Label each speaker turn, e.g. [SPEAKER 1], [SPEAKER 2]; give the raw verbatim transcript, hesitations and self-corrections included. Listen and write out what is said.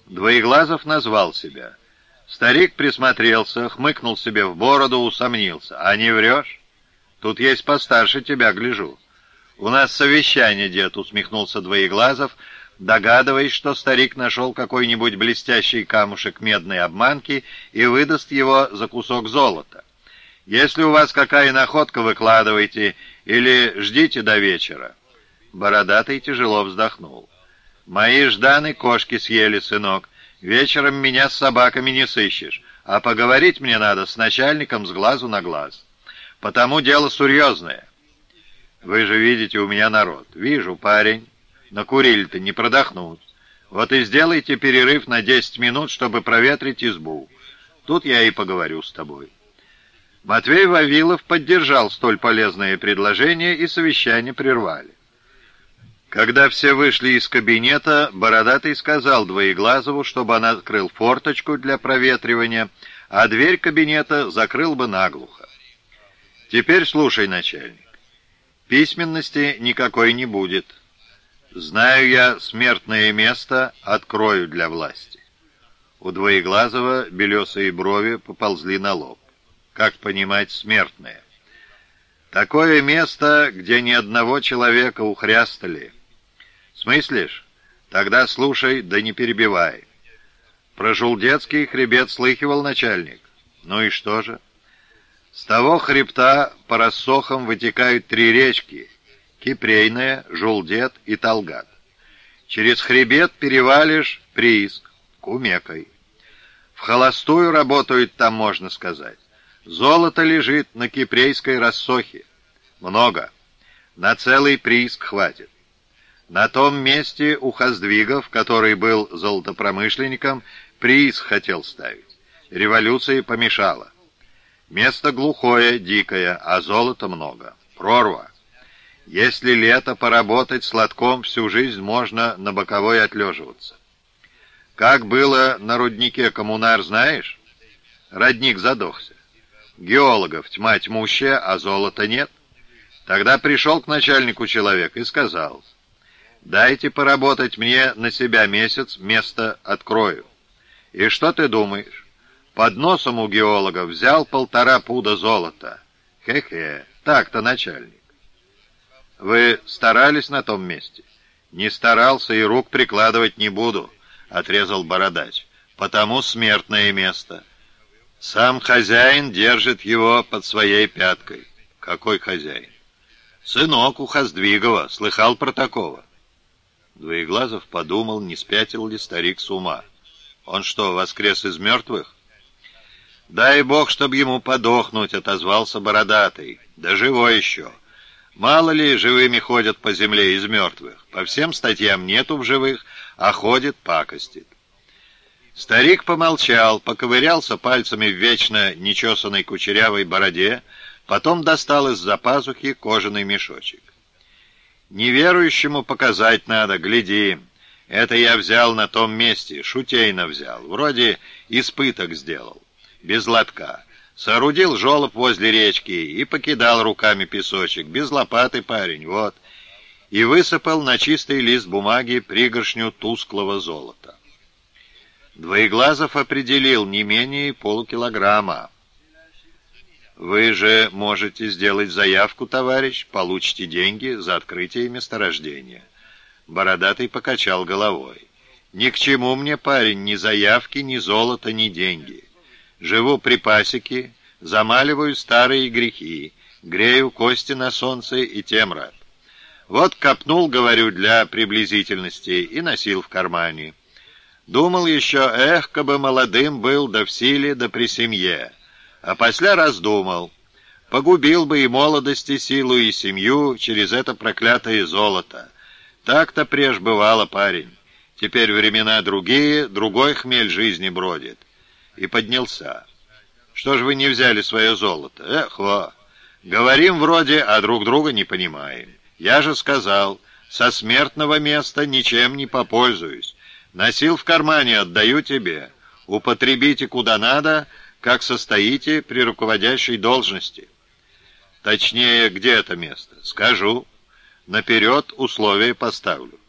[SPEAKER 1] Двоеглазов назвал себя. Старик присмотрелся, хмыкнул себе в бороду, усомнился. «А не врешь? Тут есть постарше тебя, гляжу». «У нас совещание, дед», — усмехнулся Двоеглазов, догадываясь, что старик нашел какой-нибудь блестящий камушек медной обманки и выдаст его за кусок золота. «Если у вас какая находка, выкладывайте или ждите до вечера». Бородатый тяжело вздохнул. «Мои Жданы кошки съели, сынок. Вечером меня с собаками не сыщешь, а поговорить мне надо с начальником с глазу на глаз. Потому дело серьезное». «Вы же видите, у меня народ». «Вижу, парень. Накурили-то не продохнут. Вот и сделайте перерыв на десять минут, чтобы проветрить избу. Тут я и поговорю с тобой». Матвей Вавилов поддержал столь полезное предложение, и совещание прервали. Когда все вышли из кабинета, Бородатый сказал Двоеглазову, чтобы он открыл форточку для проветривания, а дверь кабинета закрыл бы наглухо. «Теперь слушай, начальник. Письменности никакой не будет. Знаю я смертное место, открою для власти». У Двоеглазова белесые брови поползли на лоб. Как понимать смертное? «Такое место, где ни одного человека ухрястали». «Смыслишь? Тогда слушай, да не перебивай». «Про Жулдетский хребет слыхивал, начальник?» «Ну и что же?» «С того хребта по рассохам вытекают три речки — Кипрейная, Жулдет и Талгат. Через хребет перевалишь — прииск, Кумекой. В холостую работают там, можно сказать. Золото лежит на Кипрейской рассохе. Много. На целый прииск хватит. На том месте у Хоздвигов, который был золотопромышленником, прииск хотел ставить. Революция помешала. Место глухое, дикое, а золота много. Прорва. Если лето поработать сладком, всю жизнь можно на боковой отлеживаться. Как было на руднике Коммунар, знаешь? Родник задохся. Геологов тьма тьмущая, а золота нет. Тогда пришел к начальнику человек и сказал: «Дайте поработать мне на себя месяц, место открою». И что ты думаешь? Под носом у геолога взял полтора пуда золота. Хе-хе, так-то, начальник. Вы старались на том месте? Не старался и рук прикладывать не буду, отрезал Бородач. Потому смертное место. Сам хозяин держит его под своей пяткой. Какой хозяин? Сынок у Хоздвигова, слыхал про такого? Двоеглазов подумал, не спятил ли старик с ума. Он что, воскрес из мертвых? «Дай бог, чтоб ему подохнуть», — отозвался Бородатый. «Да живой еще. Мало ли живыми ходят по земле из мертвых. По всем статьям нету в живых, а ходит, пакостит». Старик помолчал, поковырялся пальцами в вечно нечесанной кучерявой бороде, потом достал из-за пазухи кожаный мешочек. «Неверующему показать надо, гляди. Это я взял на том месте, шутейно взял, вроде испыток сделал. Без лотка. Соорудил жолоб возле речки и покидал руками песочек. Без лопаты, парень, вот. И высыпал на чистый лист бумаги пригоршню тусклого золота. Двоеглазов определил не менее полукилограмма. «Вы же можете сделать заявку, товарищ, получите деньги за открытие месторождения». Бородатый покачал головой. «Ни к чему мне, парень, ни заявки, ни золото, ни деньги. Живу при пасеке, замаливаю старые грехи, грею кости на солнце и тем рад. Вот копнул, говорю, для приблизительности и носил в кармане. Думал еще, эх, кабы молодым был, да в силе, да при семье. А после раздумал, погубил бы и молодость, и силу, и семью через это проклятое золото. Так-то преж бывало, парень. Теперь времена другие, другой хмель жизни бродит». И поднялся. «Что ж вы не взяли свое золото? Эх, во! Говорим вроде, а друг друга не понимаем. Я же сказал, со смертного места ничем не попользуюсь. Носил в кармане, отдаю тебе. Употребите куда надо, как состоите при руководящей должности». «Точнее, где это место? Скажу. Наперед условия поставлю».